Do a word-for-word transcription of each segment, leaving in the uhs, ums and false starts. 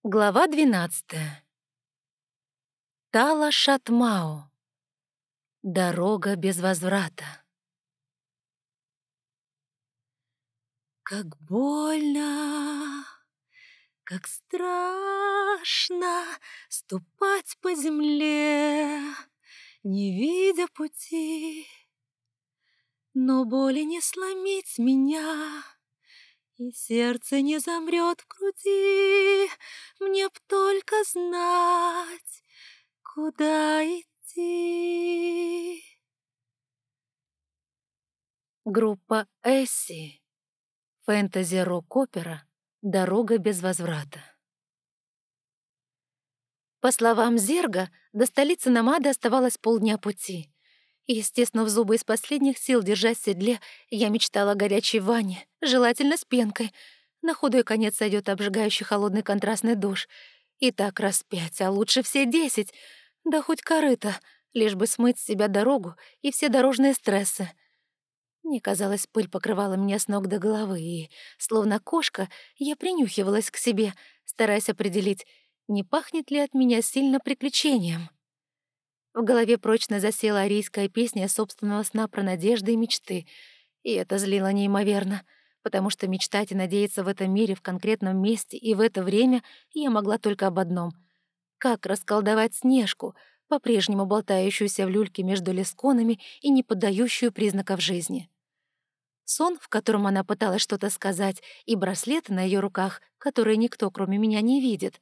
Глава двенадцатая. Тала Шатмау. Дорога без возврата. Как больно, как страшно ступать по земле, не видя пути, но боли не сломить меня, и сердце не замрет в груди. Мне б только знать, куда идти. Группа Эсси. Фэнтези-рок-опера «Дорога без возврата». По словам Зерга, до столицы Намады оставалось полдня пути. И, стиснув зубы из последних сил, держась в седле, я мечтала о горячей ванне, желательно с пенкой. На худой конец сойдет обжигающий холодный контрастный душ. И так раз пять, а лучше все десять. Да хоть корыто, лишь бы смыть с себя дорогу и все дорожные стрессы. Мне казалось, пыль покрывала меня с ног до головы, и, словно кошка, я принюхивалась к себе, стараясь определить, не пахнет ли от меня сильно приключением. В голове прочно засела арийская песня собственного сна про надежды и мечты, и это злило неимоверно, потому что мечтать и надеяться в этом мире, в конкретном месте и в это время я могла только об одном — как расколдовать Снежку, по-прежнему болтающуюся в люльке между лесконами и не поддающую признаков жизни. Сон, в котором она пыталась что-то сказать, и браслеты на ее руках, которые никто, кроме меня, не видит.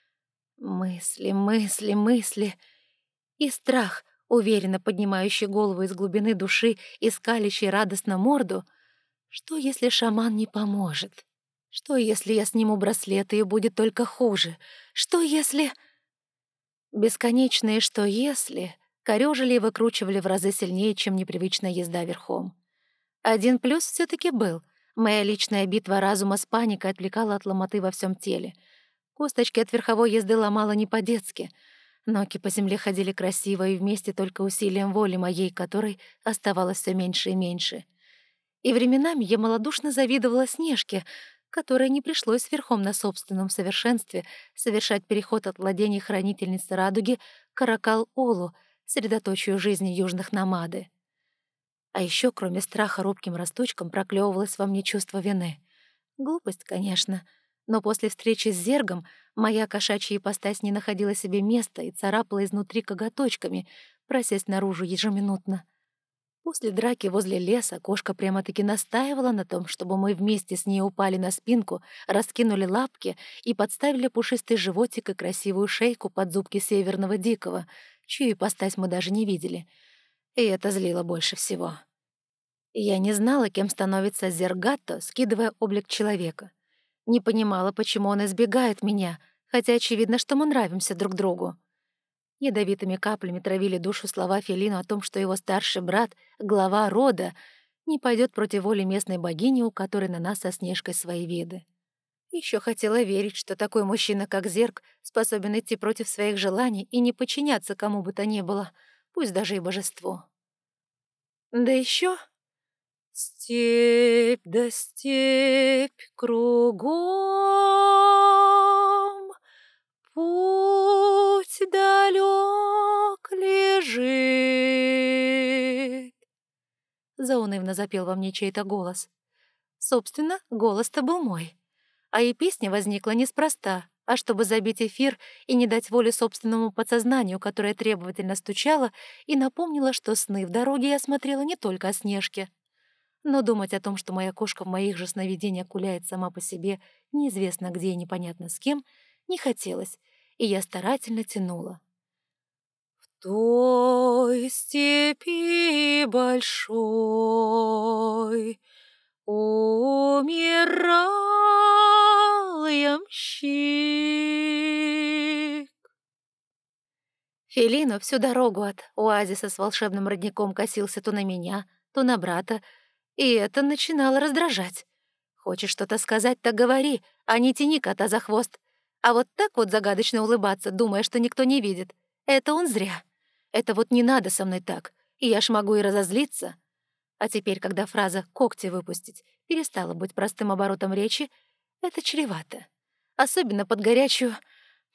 Мысли, мысли, мысли. И страх, уверенно поднимающий голову из глубины души и скалящий радостно морду. Что, если шаман не поможет? Что, если я сниму браслеты, и будет только хуже? Что, если... Бесконечные «что если» корёжили и выкручивали в разы сильнее, чем непривычная езда верхом. Один плюс все таки был. Моя личная битва разума с паникой отвлекала от ломоты во всем теле. Косточки от верховой езды ломала не по-детски. Ноги по земле ходили красиво и вместе только усилием воли моей, которой оставалось все меньше и меньше. И временами я малодушно завидовала Снежке, которой не пришлось верхом на собственном совершенстве совершать переход от владений хранительницы радуги к Каракал-Олу, средоточию жизни южных намады. А еще, кроме страха, робким росточком проклевывалось во мне чувство вины. Глупость, конечно, но после встречи с Зергом моя кошачья ипостась не находила себе места и царапала изнутри коготочками, просясь наружу ежеминутно. После драки возле леса кошка прямо-таки настаивала на том, чтобы мы вместе с ней упали на спинку, раскинули лапки и подставили пушистый животик и красивую шейку под зубки северного дикого, чью ипостась мы даже не видели. И это злило больше всего. Я не знала, кем становится Зергатто, скидывая облик человека. Не понимала, почему он избегает меня, хотя очевидно, что мы нравимся друг другу. Ядовитыми каплями травили душу слова Фелину о том, что его старший брат, глава рода, не пойдет против воли местной богини, у которой на нас со Снежкой свои виды. Еще хотела верить, что такой мужчина, как Зерг, способен идти против своих желаний и не подчиняться кому бы то ни было, пусть даже и божеству. Да еще степь да степь кругом, путь далек лежит. Заунывно запел во мне чей-то голос. Собственно, голос-то был мой. А и песня возникла неспроста, а чтобы забить эфир и не дать воли собственному подсознанию, которое требовательно стучало и напомнило, что сны в дороге я смотрела не только о Снежке. Но думать о том, что моя кошка в моих же сновидениях гуляет сама по себе, неизвестно где и непонятно с кем, не хотелось, и я старательно тянула. В той степи большой умирал ямщик. Фелино всю дорогу от оазиса с волшебным родником косился то на меня, то на брата, и это начинало раздражать. Хочешь что-то сказать, так говори, а не тяни кота за хвост. А вот так вот загадочно улыбаться, думая, что никто не видит, это он зря. Это вот не надо со мной так, и я ж могу и разозлиться. А теперь, когда фраза «когти выпустить» перестала быть простым оборотом речи, это чревато. Особенно под горячую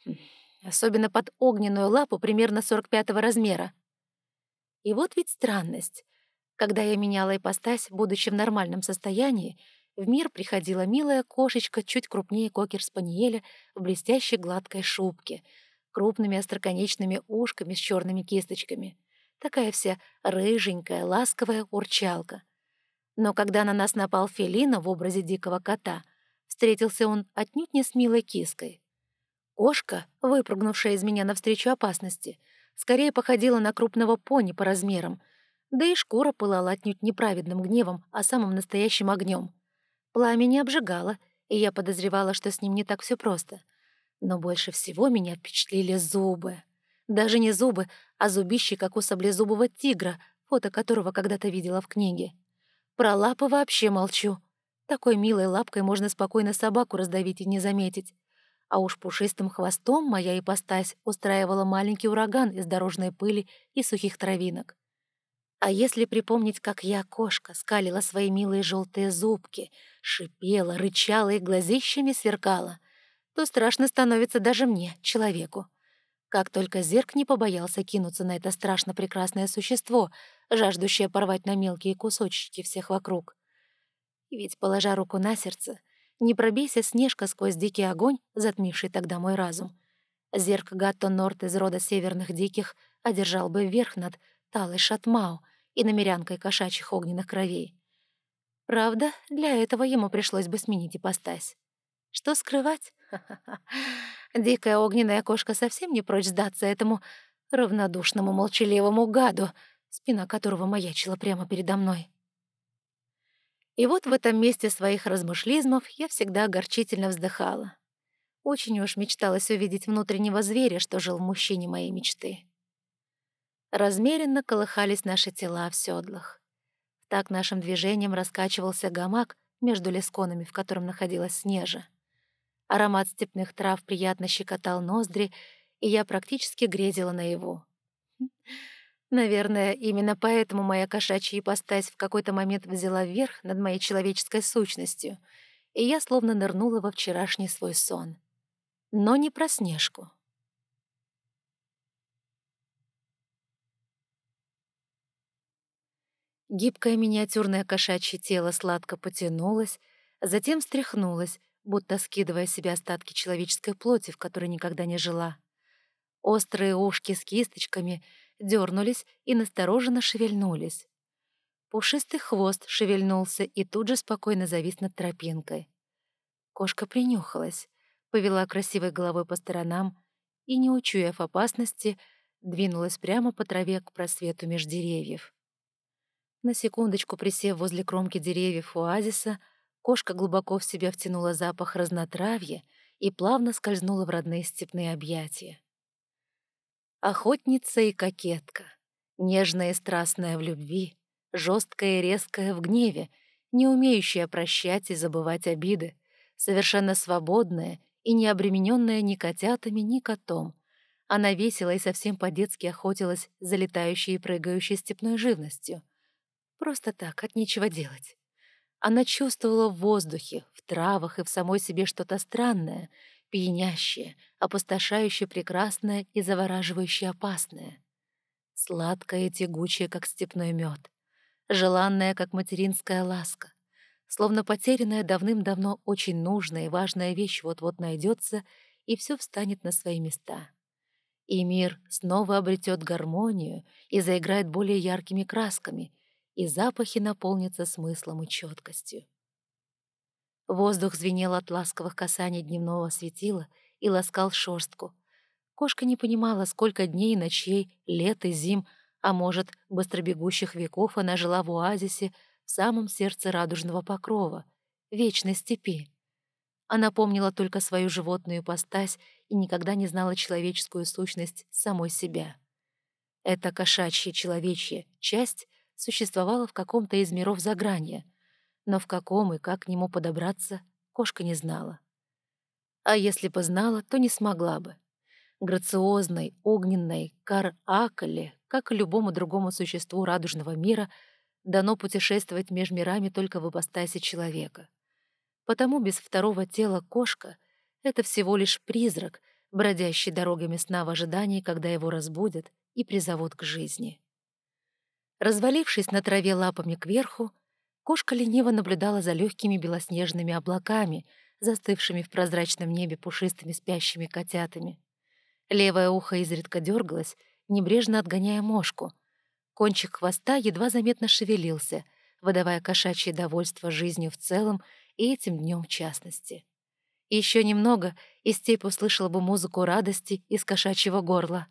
Хм, особенно под огненную лапу примерно сорок пятого размера. И вот ведь странность. Когда я меняла ипостась, будучи в нормальном состоянии, в мир приходила милая кошечка чуть крупнее кокер-спаниеля в блестящей гладкой шубке, крупными остроконечными ушками с черными кисточками. Такая вся рыженькая, ласковая урчалка. Но когда на нас напал фелина в образе дикого кота, встретился он отнюдь не с милой киской. Кошка, выпрыгнувшая из меня навстречу опасности, скорее походила на крупного пони по размерам, да и шкура пылала отнюдь неправедным гневом, а самым настоящим огнем. Пламя не обжигало, и я подозревала, что с ним не так все просто. Но больше всего меня впечатлили зубы. Даже не зубы, а зубищи, как у саблезубого тигра, фото которого когда-то видела в книге. Про лапы вообще молчу. Такой милой лапкой можно спокойно собаку раздавить и не заметить. А уж пушистым хвостом моя ипостась устраивала маленький ураган из дорожной пыли и сухих травинок. А если припомнить, как я, кошка, скалила свои милые желтые зубки, шипела, рычала и глазищами сверкала, то страшно становится даже мне, человеку. Как только Зерк не побоялся кинуться на это страшно прекрасное существо, жаждущее порвать на мелкие кусочки всех вокруг. И ведь, положа руку на сердце, не пробейся Снежка сквозь дикий огонь, затмивший тогда мой разум. Зерк Гатто Норт из рода северных диких одержал бы верх над Талой Шатмау и намерянкой кошачьих огненных кровей. Правда, для этого ему пришлось бы сменить ипостась. Что скрывать? Ха-ха-ха. Дикая огненная кошка совсем не прочь сдаться этому равнодушному молчаливому гаду, спина которого маячила прямо передо мной. И вот в этом месте своих размышлизмов я всегда огорчительно вздыхала. Очень уж мечталось увидеть внутреннего зверя, что жил в мужчине моей мечты. Размеренно колыхались наши тела в седлах. Так нашим движением раскачивался гамак между лесконами, в котором находилась Снежа. Аромат степных трав приятно щекотал ноздри, и я практически грезила наяву. Наверное, именно поэтому моя кошачья ипостась в какой-то момент взяла верх над моей человеческой сущностью, и я словно нырнула во вчерашний свой сон. Но не про Снежку. Гибкое миниатюрное кошачье тело сладко потянулось, затем встряхнулось, будто скидывая с себя остатки человеческой плоти, в которой никогда не жила. Острые ушки с кисточками дернулись и настороженно шевельнулись. Пушистый хвост шевельнулся и тут же спокойно завис над тропинкой. Кошка принюхалась, повела красивой головой по сторонам и, не учуяв опасности, двинулась прямо по траве к просвету меж деревьев. На секундочку присев возле кромки деревьев оазиса, кошка глубоко в себя втянула запах разнотравья и плавно скользнула в родные степные объятия. Охотница и кокетка, нежная и страстная в любви, жесткая и резкая в гневе, не умеющая прощать и забывать обиды, совершенно свободная и не обремененная ни котятами, ни котом. Она весело и совсем по-детски охотилась за летающей и прыгающей степной живностью. Просто так, от нечего делать. Она чувствовала в воздухе, в травах и в самой себе что-то странное, пьянящее, опустошающее прекрасное и завораживающее опасное. Сладкое и тягучее, как степной мед. Желанная, как материнская ласка. Словно потерянная давным-давно очень нужная и важная вещь вот-вот найдется, и все встанет на свои места. И мир снова обретет гармонию и заиграет более яркими красками, и запахи наполнятся смыслом и четкостью. Воздух звенел от ласковых касаний дневного светила и ласкал шерстку. Кошка не понимала, сколько дней и ночей, лет и зим, а может, быстробегущих веков она жила в оазисе в самом сердце радужного покрова, вечной степи. Она помнила только свою животную ипостась и никогда не знала человеческую сущность самой себя. Эта кошачья человечья часть существовала в каком-то из миров загранья, но в каком и как к нему подобраться, кошка не знала. А если бы знала, то не смогла бы. Грациозной, огненной Кар-Акале, как и любому другому существу радужного мира, дано путешествовать меж мирами только в ипостаси человека. Потому без второго тела кошка — это всего лишь призрак, бродящий дорогами сна в ожидании, когда его разбудят и призовут к жизни. Развалившись на траве лапами кверху, кошка лениво наблюдала за легкими белоснежными облаками, застывшими в прозрачном небе пушистыми спящими котятами. Левое ухо изредка дергалось, небрежно отгоняя мошку. Кончик хвоста едва заметно шевелился, выдавая кошачье довольство жизнью в целом и этим днем в частности. Еще немного, и степь услышала бы музыку радости из кошачьего горла.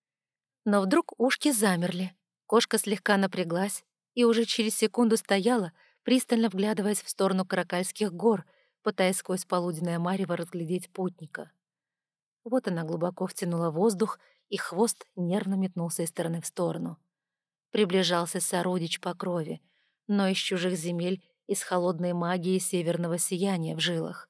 Но вдруг ушки замерли. Кошка слегка напряглась и уже через секунду стояла, пристально вглядываясь в сторону Каракальских гор, пытаясь сквозь полуденное марево разглядеть путника. Вот она глубоко втянула воздух, и хвост нервно метнулся из стороны в сторону. Приближался сородич по крови, но из чужих земель, из холодной магии северного сияния в жилах.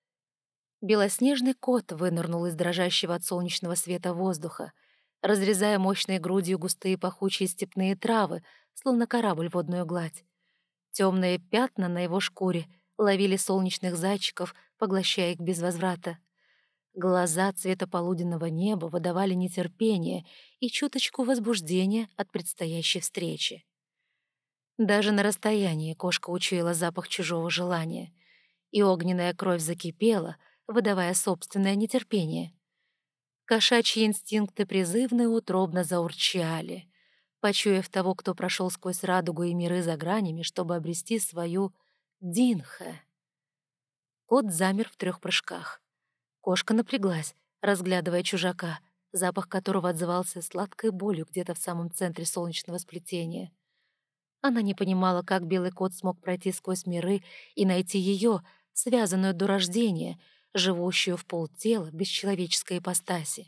Белоснежный кот вынырнул из дрожащего от солнечного света воздуха, разрезая мощной грудью густые пахучие степные травы, словно корабль в водную гладь. Темные пятна на его шкуре ловили солнечных зайчиков, поглощая их без возврата. Глаза цвета полуденного неба выдавали нетерпение и чуточку возбуждения от предстоящей встречи. Даже на расстоянии кошка учуяла запах чужого желания, и огненная кровь закипела, выдавая собственное нетерпение. Кошачьи инстинкты призывно и утробно заурчали, почуяв того, кто прошел сквозь радугу и миры за гранями, чтобы обрести свою Динхэ. Кот замер в трех прыжках. Кошка напряглась, разглядывая чужака, запах которого отзывался сладкой болью где-то в самом центре солнечного сплетения. Она не понимала, как белый кот смог пройти сквозь миры и найти ее, связанную до рождения, живущую в полтела без человеческой ипостаси.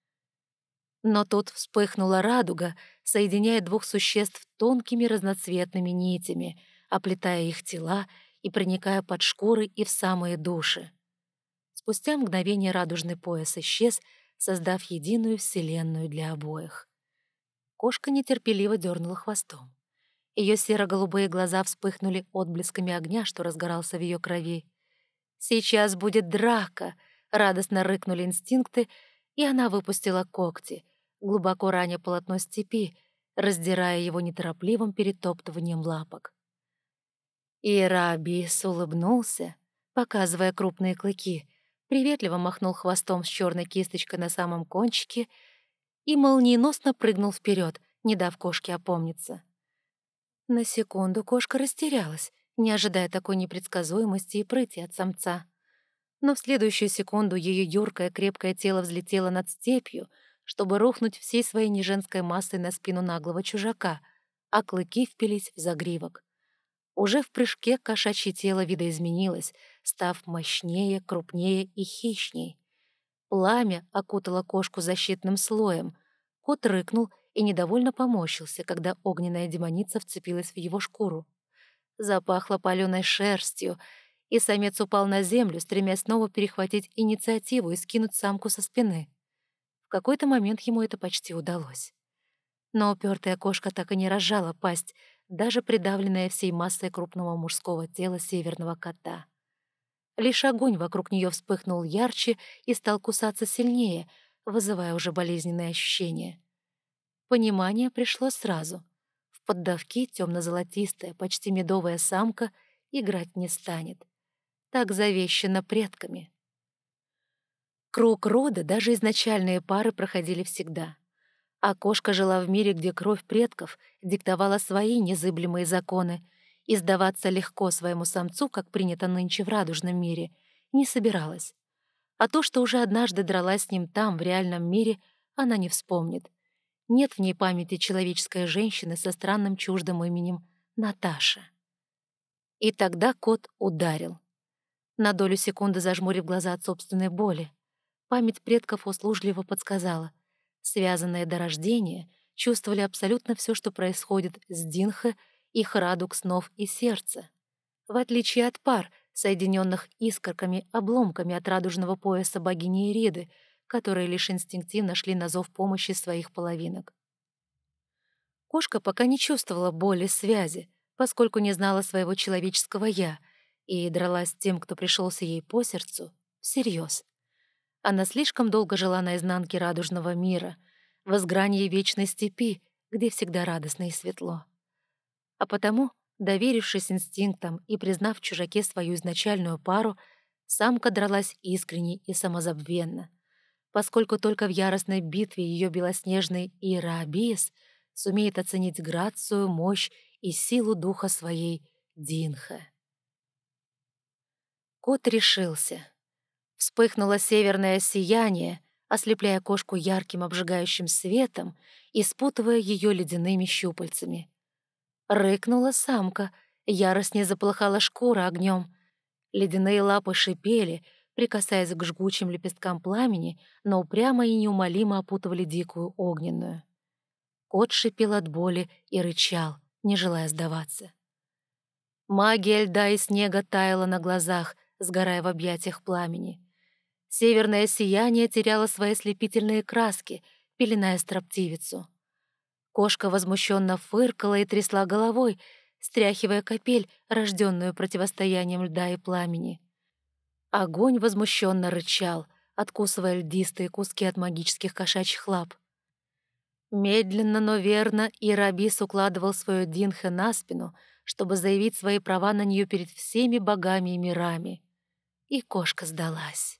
Но тут вспыхнула радуга, соединяя двух существ тонкими разноцветными нитями, оплетая их тела и проникая под шкуры и в самые души. Спустя мгновение радужный пояс исчез, создав единую вселенную для обоих. Кошка нетерпеливо дернула хвостом. Ее серо-голубые глаза вспыхнули отблесками огня, что разгорался в ее крови. «Сейчас будет драка!» — радостно рыкнули инстинкты, и она выпустила когти, глубоко раня полотно степи, раздирая его неторопливым перетоптыванием лапок. Иерабис улыбнулся, показывая крупные клыки, приветливо махнул хвостом с черной кисточкой на самом кончике и молниеносно прыгнул вперед, не дав кошке опомниться. На секунду кошка растерялась, не ожидая такой непредсказуемости и прыти от самца. Но в следующую секунду ее юркое крепкое тело взлетело над степью, чтобы рухнуть всей своей неженской массой на спину наглого чужака, а клыки впились в загривок. Уже в прыжке кошачье тело видоизменилось, став мощнее, крупнее и хищней. Пламя окутало кошку защитным слоем. Кот рыкнул и недовольно поморщился, когда огненная демоница вцепилась в его шкуру. Запахло паленой шерстью, и самец упал на землю, стремясь снова перехватить инициативу и скинуть самку со спины. В какой-то момент ему это почти удалось. Но упертая кошка так и не разжала пасть, даже придавленная всей массой крупного мужского тела северного кота. Лишь огонь вокруг нее вспыхнул ярче и стал кусаться сильнее, вызывая уже болезненные ощущения. Понимание пришло сразу. В поддавки темно-золотистая, почти медовая самка играть не станет. Так завещано предками. Круг рода даже изначальные пары проходили всегда. А кошка жила в мире, где кровь предков диктовала свои незыблемые законы, и сдаваться легко своему самцу, как принято нынче в радужном мире, не собиралась. А то, что уже однажды дралась с ним там, в реальном мире, она не вспомнит. Нет в ней памяти человеческой женщины со странным чуждым именем Наташа. И тогда кот ударил. На долю секунды зажмурив глаза от собственной боли, память предков услужливо подсказала. Связанные до рождения чувствовали абсолютно все, что происходит с Динхэ, их радуг снов и сердца. В отличие от пар, соединенных искорками-обломками от радужного пояса богини Ириды, которые лишь инстинктивно шли на зов помощи своих половинок. Кошка пока не чувствовала боли связи, поскольку не знала своего человеческого «я» и дралась с тем, кто пришелся ей по сердцу, всерьез. Она слишком долго жила на изнанке радужного мира, в изгранье вечной степи, где всегда радостно и светло. А потому, доверившись инстинктам и признав в чужаке свою изначальную пару, самка дралась искренне и самозабвенно, поскольку только в яростной битве ее белоснежный Ираабиес сумеет оценить грацию, мощь и силу духа своей Динхэ. Кот решился. Вспыхнуло северное сияние, ослепляя кошку ярким обжигающим светом и спутывая ее ледяными щупальцами. Рыкнула самка, яростнее заполыхала шкура огнем. Ледяные лапы шипели, прикасаясь к жгучим лепесткам пламени, но упрямо и неумолимо опутывали дикую огненную. Кот шипел от боли и рычал, не желая сдаваться. Магия льда и снега таяла на глазах, сгорая в объятиях пламени. Северное сияние теряло свои слепительные краски, пеленая строптивицу. Кошка возмущенно фыркала и трясла головой, стряхивая капель, рожденную противостоянием льда и пламени. Огонь возмущенно рычал, откусывая льдистые куски от магических кошачьих лап. Медленно, но верно Ирабис укладывал свою Динхэ на спину, чтобы заявить свои права на нее перед всеми богами и мирами. И кошка сдалась.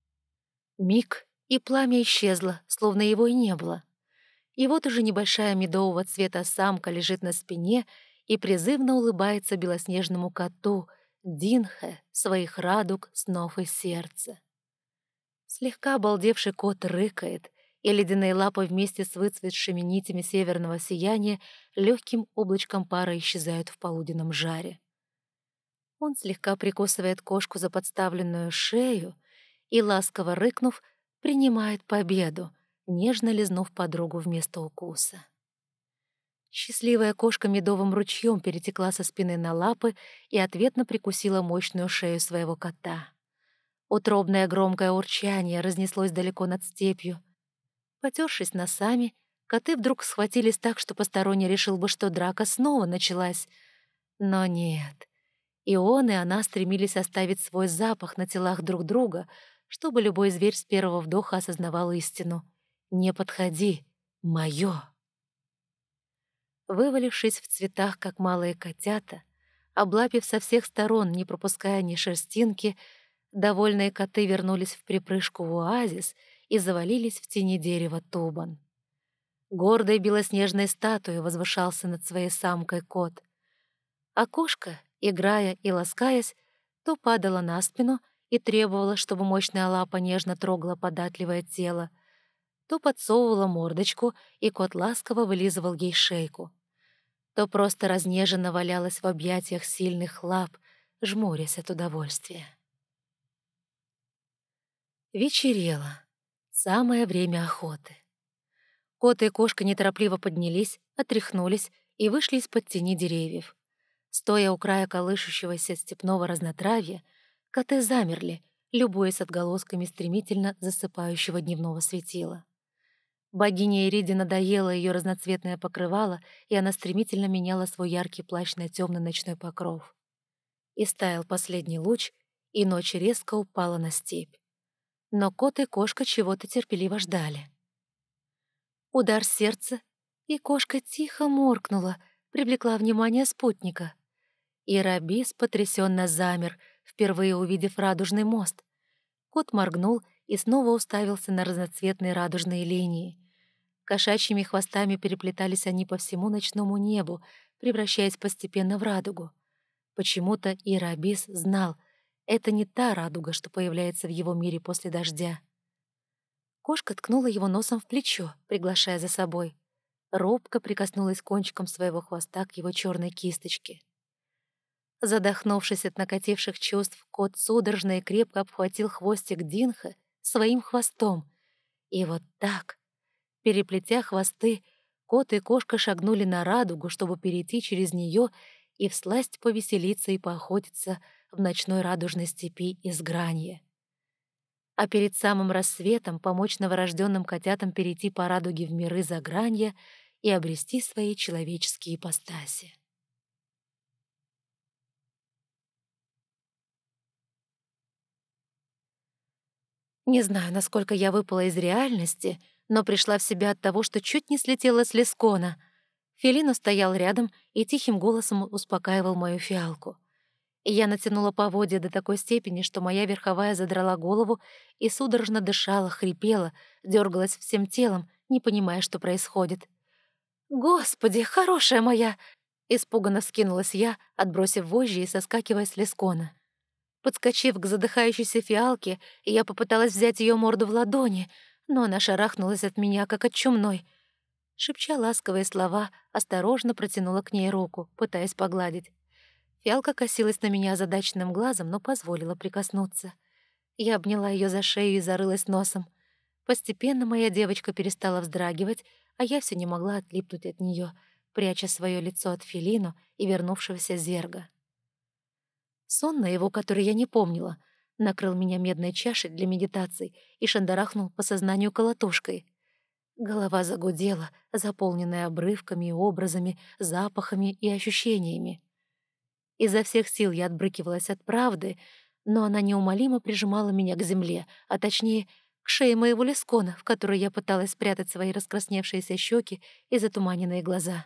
Миг, и пламя исчезло, словно его и не было. И вот уже небольшая медового цвета самка лежит на спине и призывно улыбается белоснежному коту, Динхэ, своих радуг, снов и сердца. Слегка обалдевший кот рыкает, и ледяные лапы вместе с выцветшими нитями северного сияния легким облачком пара исчезают в полуденном жаре. Он слегка прикусывает кошку за подставленную шею и, ласково рыкнув, принимает победу, нежно лизнув подругу вместо укуса. Счастливая кошка медовым ручьем перетекла со спины на лапы и ответно прикусила мощную шею своего кота. Утробное громкое урчание разнеслось далеко над степью. Потершись носами, коты вдруг схватились так, что посторонний решил бы, что драка снова началась. Но нет. И он, и она стремились оставить свой запах на телах друг друга, чтобы любой зверь с первого вдоха осознавал истину. «Не подходи, моё!» Вывалившись в цветах, как малые котята, облапив со всех сторон, не пропуская ни шерстинки, довольные коты вернулись в припрыжку в оазис и завалились в тени дерева тубан. Гордой белоснежной статуей возвышался над своей самкой кот. А кошка, играя и ласкаясь, то падала на спину и требовала, чтобы мощная лапа нежно трогала податливое тело, то подсовывала мордочку, и кот ласково вылизывал ей шейку, то просто разнеженно валялась в объятиях сильных лап, жмурясь от удовольствия. Вечерело. Самое время охоты. Кот и кошка неторопливо поднялись, отряхнулись и вышли из-под тени деревьев. Стоя у края колышущегося степного разнотравья, коты замерли, любуясь отголосками стремительно засыпающего дневного светила. Богине Ириде надоело ее разноцветное покрывало, и она стремительно меняла свой яркий плащ на темный ночной покров. И стаял последний луч, и ночь резко упала на степь. Но кот и кошка чего-то терпеливо ждали. Удар сердца, и кошка тихо моркнула, привлекла внимание спутника. Ирабис потрясенно замер, впервые увидев радужный мост. Кот моргнул и снова уставился на разноцветные радужные линии. Кошачьими хвостами переплетались они по всему ночному небу, превращаясь постепенно в радугу. Почему-то Ирабис знал, это не та радуга, что появляется в его мире после дождя. Кошка ткнула его носом в плечо, приглашая за собой. Робко прикоснулась кончиком своего хвоста к его черной кисточке. Задохнувшись от накативших чувств, кот судорожно и крепко обхватил хвостик Динхэ своим хвостом. И вот так, переплетя хвосты, кот и кошка шагнули на радугу, чтобы перейти через нее и всласть повеселиться и поохотиться в ночной радужной степи изгранья. А перед самым рассветом помочь новорожденным котятам перейти по радуге в миры загранья и обрести свои человеческие ипостаси. Не знаю, насколько я выпала из реальности, но пришла в себя от того, что чуть не слетела с лескона. Фелино стоял рядом и тихим голосом успокаивал мою фиалку. И я натянула поводья до такой степени, что моя верховая задрала голову и судорожно дышала, хрипела, дергалась всем телом, не понимая, что происходит. «Господи, хорошая моя!» — испуганно вскинулась я, отбросив вожжи и соскакивая с лескона. Подскочив к задыхающейся фиалке, я попыталась взять ее морду в ладони, но она шарахнулась от меня, как от чумной. Шепча ласковые слова, осторожно протянула к ней руку, пытаясь погладить. Фиалка косилась на меня озадаченным глазом, но позволила прикоснуться. Я обняла ее за шею и зарылась носом. Постепенно моя девочка перестала вздрагивать, а я все не могла отлипнуть от нее, пряча свое лицо от Фелину и вернувшегося зерга. Сон наяву, который я не помнила, накрыл меня медной чашей для медитаций и шандарахнул по сознанию колотушкой. Голова загудела, заполненная обрывками и образами, запахами и ощущениями. Изо всех сил я отбрыкивалась от правды, но она неумолимо прижимала меня к земле, а точнее, к шее моего лескона, в которой я пыталась спрятать свои раскрасневшиеся щеки и затуманенные глаза.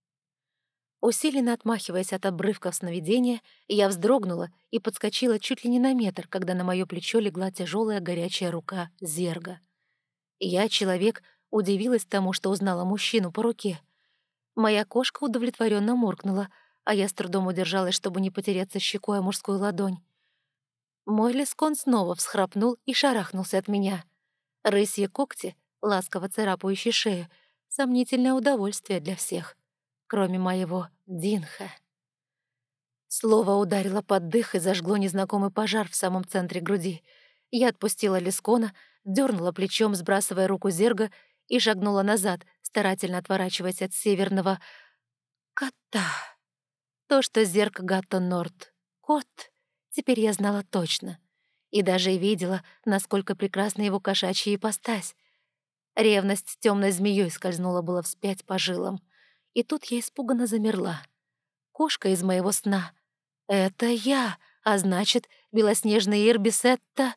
Усиленно отмахиваясь от обрывков сновидения, я вздрогнула и подскочила чуть ли не на метр, когда на мое плечо легла тяжелая горячая рука зерга. Я, человек, удивилась тому, что узнала мужчину по руке. Моя кошка удовлетворенно муркнула, а я с трудом удержалась, чтобы не потереться щекой о мужскую ладонь. Мой лескон снова всхрапнул и шарахнулся от меня. Рысьи когти, ласково царапающие шею, сомнительное удовольствие для всех, кроме моего Динха. Слово ударило под дых и зажгло незнакомый пожар в самом центре груди. Я отпустила лескона, дернула плечом, сбрасывая руку зерга, и шагнула назад, старательно отворачиваясь от северного кота. То, что зерг Гатто Норд — кот, теперь я знала точно. И даже видела, насколько прекрасна его кошачья ипостась. Ревность темной змеей скользнула было вспять по жилам. И тут я испуганно замерла. Кошка из моего сна — это я, а значит, белоснежный Ирбис — это...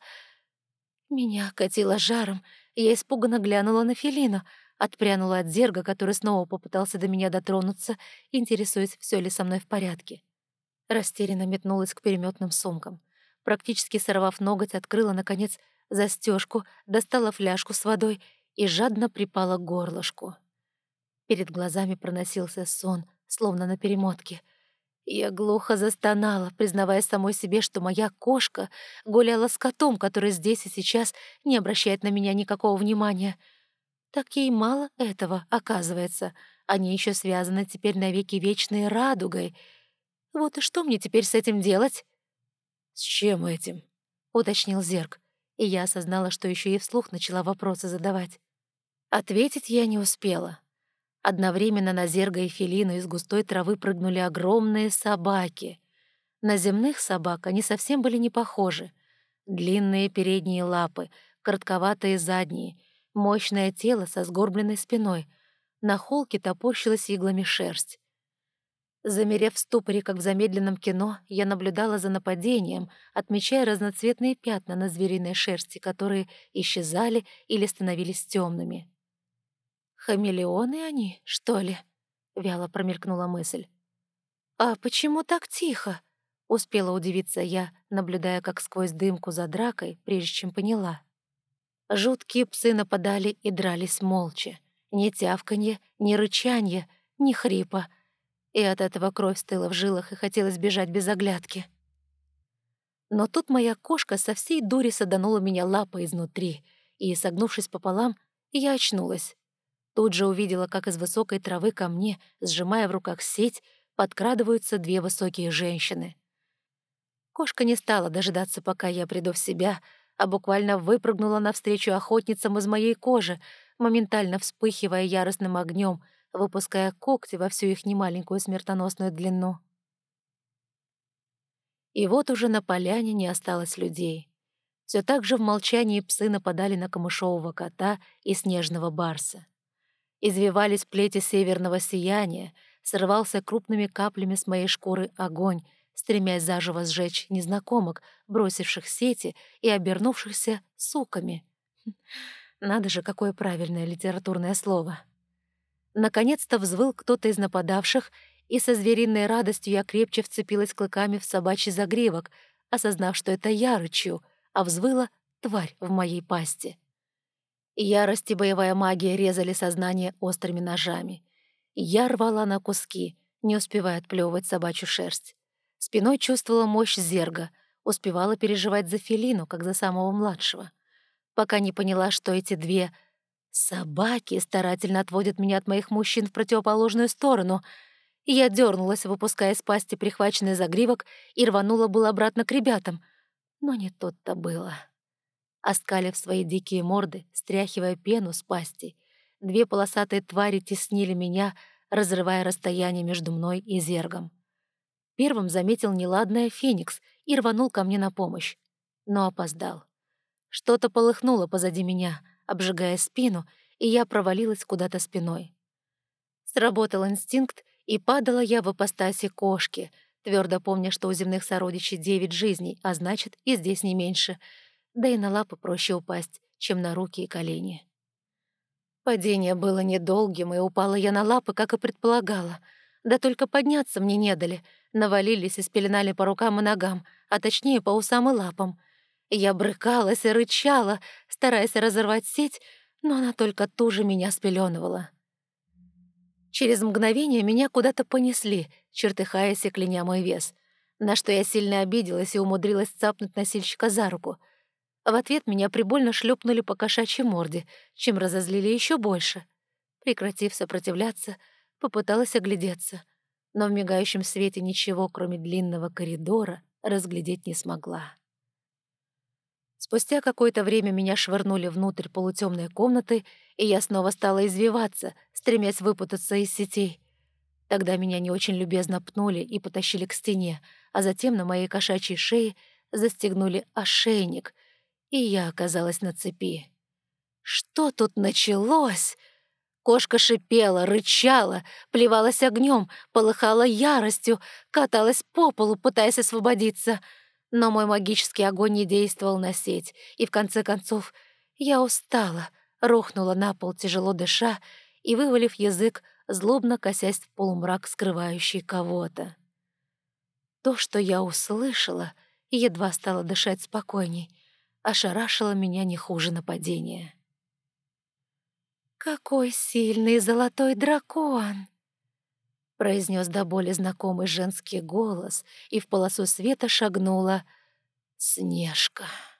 Меня катило жаром, и я испуганно глянула на Фелину, отпрянула от зерга, который снова попытался до меня дотронуться, интересуясь, все ли со мной в порядке. Растерянно метнулась к переметным сумкам. Практически сорвав ноготь, открыла, наконец, застежку, достала фляжку с водой и жадно припала к горлышку. Перед глазами проносился сон, словно на перемотке. Я глухо застонала, признавая самой себе, что моя кошка гуляла с котом, который здесь и сейчас не обращает на меня никакого внимания. Так ей мало этого, оказывается. Они еще связаны теперь навеки вечной радугой. Вот и что мне теперь с этим делать? «С чем этим?» — уточнил зерг, и я осознала, что еще и вслух начала вопросы задавать. Ответить я не успела. Одновременно на зерга и Фелину из густой травы прыгнули огромные собаки. На земных собак они совсем были не похожи. Длинные передние лапы, коротковатые задние, мощное тело со сгорбленной спиной. На холке топорщилась иглами шерсть. Замерев в ступоре, как в замедленном кино, я наблюдала за нападением, отмечая разноцветные пятна на звериной шерсти, которые исчезали или становились темными. «Хамелеоны они, что ли?» — вяло промелькнула мысль. «А почему так тихо?» — успела удивиться я, наблюдая, как сквозь дымку за дракой, прежде чем поняла. Жуткие псы нападали и дрались молча. Ни тявканье, ни рычанье, ни хрипа. И от этого кровь стыла в жилах, и хотелось бежать без оглядки. Но тут моя кошка со всей дури саданула меня лапой изнутри, и, согнувшись пополам, я очнулась. Тут же увидела, как из высокой травы ко мне, сжимая в руках сеть, подкрадываются две высокие женщины. Кошка не стала дожидаться, пока я приду в себя, а буквально выпрыгнула навстречу охотницам из моей кожи, моментально вспыхивая яростным огнем, выпуская когти во всю их немаленькую смертоносную длину. И вот уже на поляне не осталось людей. Все так же в молчании псы нападали на камышового кота и снежного барса. Извивались плети северного сияния, срывался крупными каплями с моей шкуры огонь, стремясь заживо сжечь незнакомок, бросивших сети и обернувшихся суками. Надо же, какое правильное литературное слово. Наконец-то взвыл кто-то из нападавших, и со звериной радостью я крепче вцепилась клыками в собачий загривок, осознав, что это я рычу, а взвыла тварь в моей пасти. Ярость и боевая магия резали сознание острыми ножами. Я рвала на куски, не успевая отплевывать собачью шерсть. Спиной чувствовала мощь зерга, успевала переживать за Фелину, как за самого младшего. Пока не поняла, что эти две собаки старательно отводят меня от моих мужчин в противоположную сторону. Я дернулась, выпуская из пасти прихваченный загривок, и рванула было обратно к ребятам. Но не тут-то было. Оскалив свои дикие морды, стряхивая пену с пастей, две полосатые твари теснили меня, разрывая расстояние между мной и зергом. Первым заметил неладное Феникс и рванул ко мне на помощь, но опоздал. Что-то полыхнуло позади меня, обжигая спину, и я провалилась куда-то спиной. Сработал инстинкт, и падала я в ипостаси кошки, твердо помня, что у земных сородичей девять жизней, а значит, и здесь не меньше, да и на лапы проще упасть, чем на руки и колени. Падение было недолгим, и упала я на лапы, как и предполагала. Да только подняться мне не дали, навалились и спеленали по рукам и ногам, а точнее по усам и лапам. Я брыкалась и рычала, стараясь разорвать сеть, но она только туже меня спеленывала. Через мгновение меня куда-то понесли, чертыхаясь и кляня мой вес, на что я сильно обиделась и умудрилась цапнуть носильщика за руку. В ответ меня прибольно шлепнули по кошачьей морде, чем разозлили еще больше. Прекратив сопротивляться, попыталась оглядеться, но в мигающем свете ничего, кроме длинного коридора, разглядеть не смогла. Спустя какое-то время меня швырнули внутрь полутемной комнаты, и я снова стала извиваться, стремясь выпутаться из сетей. Тогда меня не очень любезно пнули и потащили к стене, а затем на моей кошачьей шее застегнули ошейник, и я оказалась на цепи. Что тут началось? Кошка шипела, рычала, плевалась огнем, полыхала яростью, каталась по полу, пытаясь освободиться. Но мой магический огонь не действовал на сеть, и в конце концов я устала, рухнула на пол, тяжело дыша, и, вывалив язык, злобно косясь в полумрак, скрывающий кого-то. То, что я услышала, и едва стала дышать спокойней, ошарашило меня не хуже нападения. «Какой сильный золотой дракон!» — произнес до боли знакомый женский голос, и в полосу света шагнула Снежка.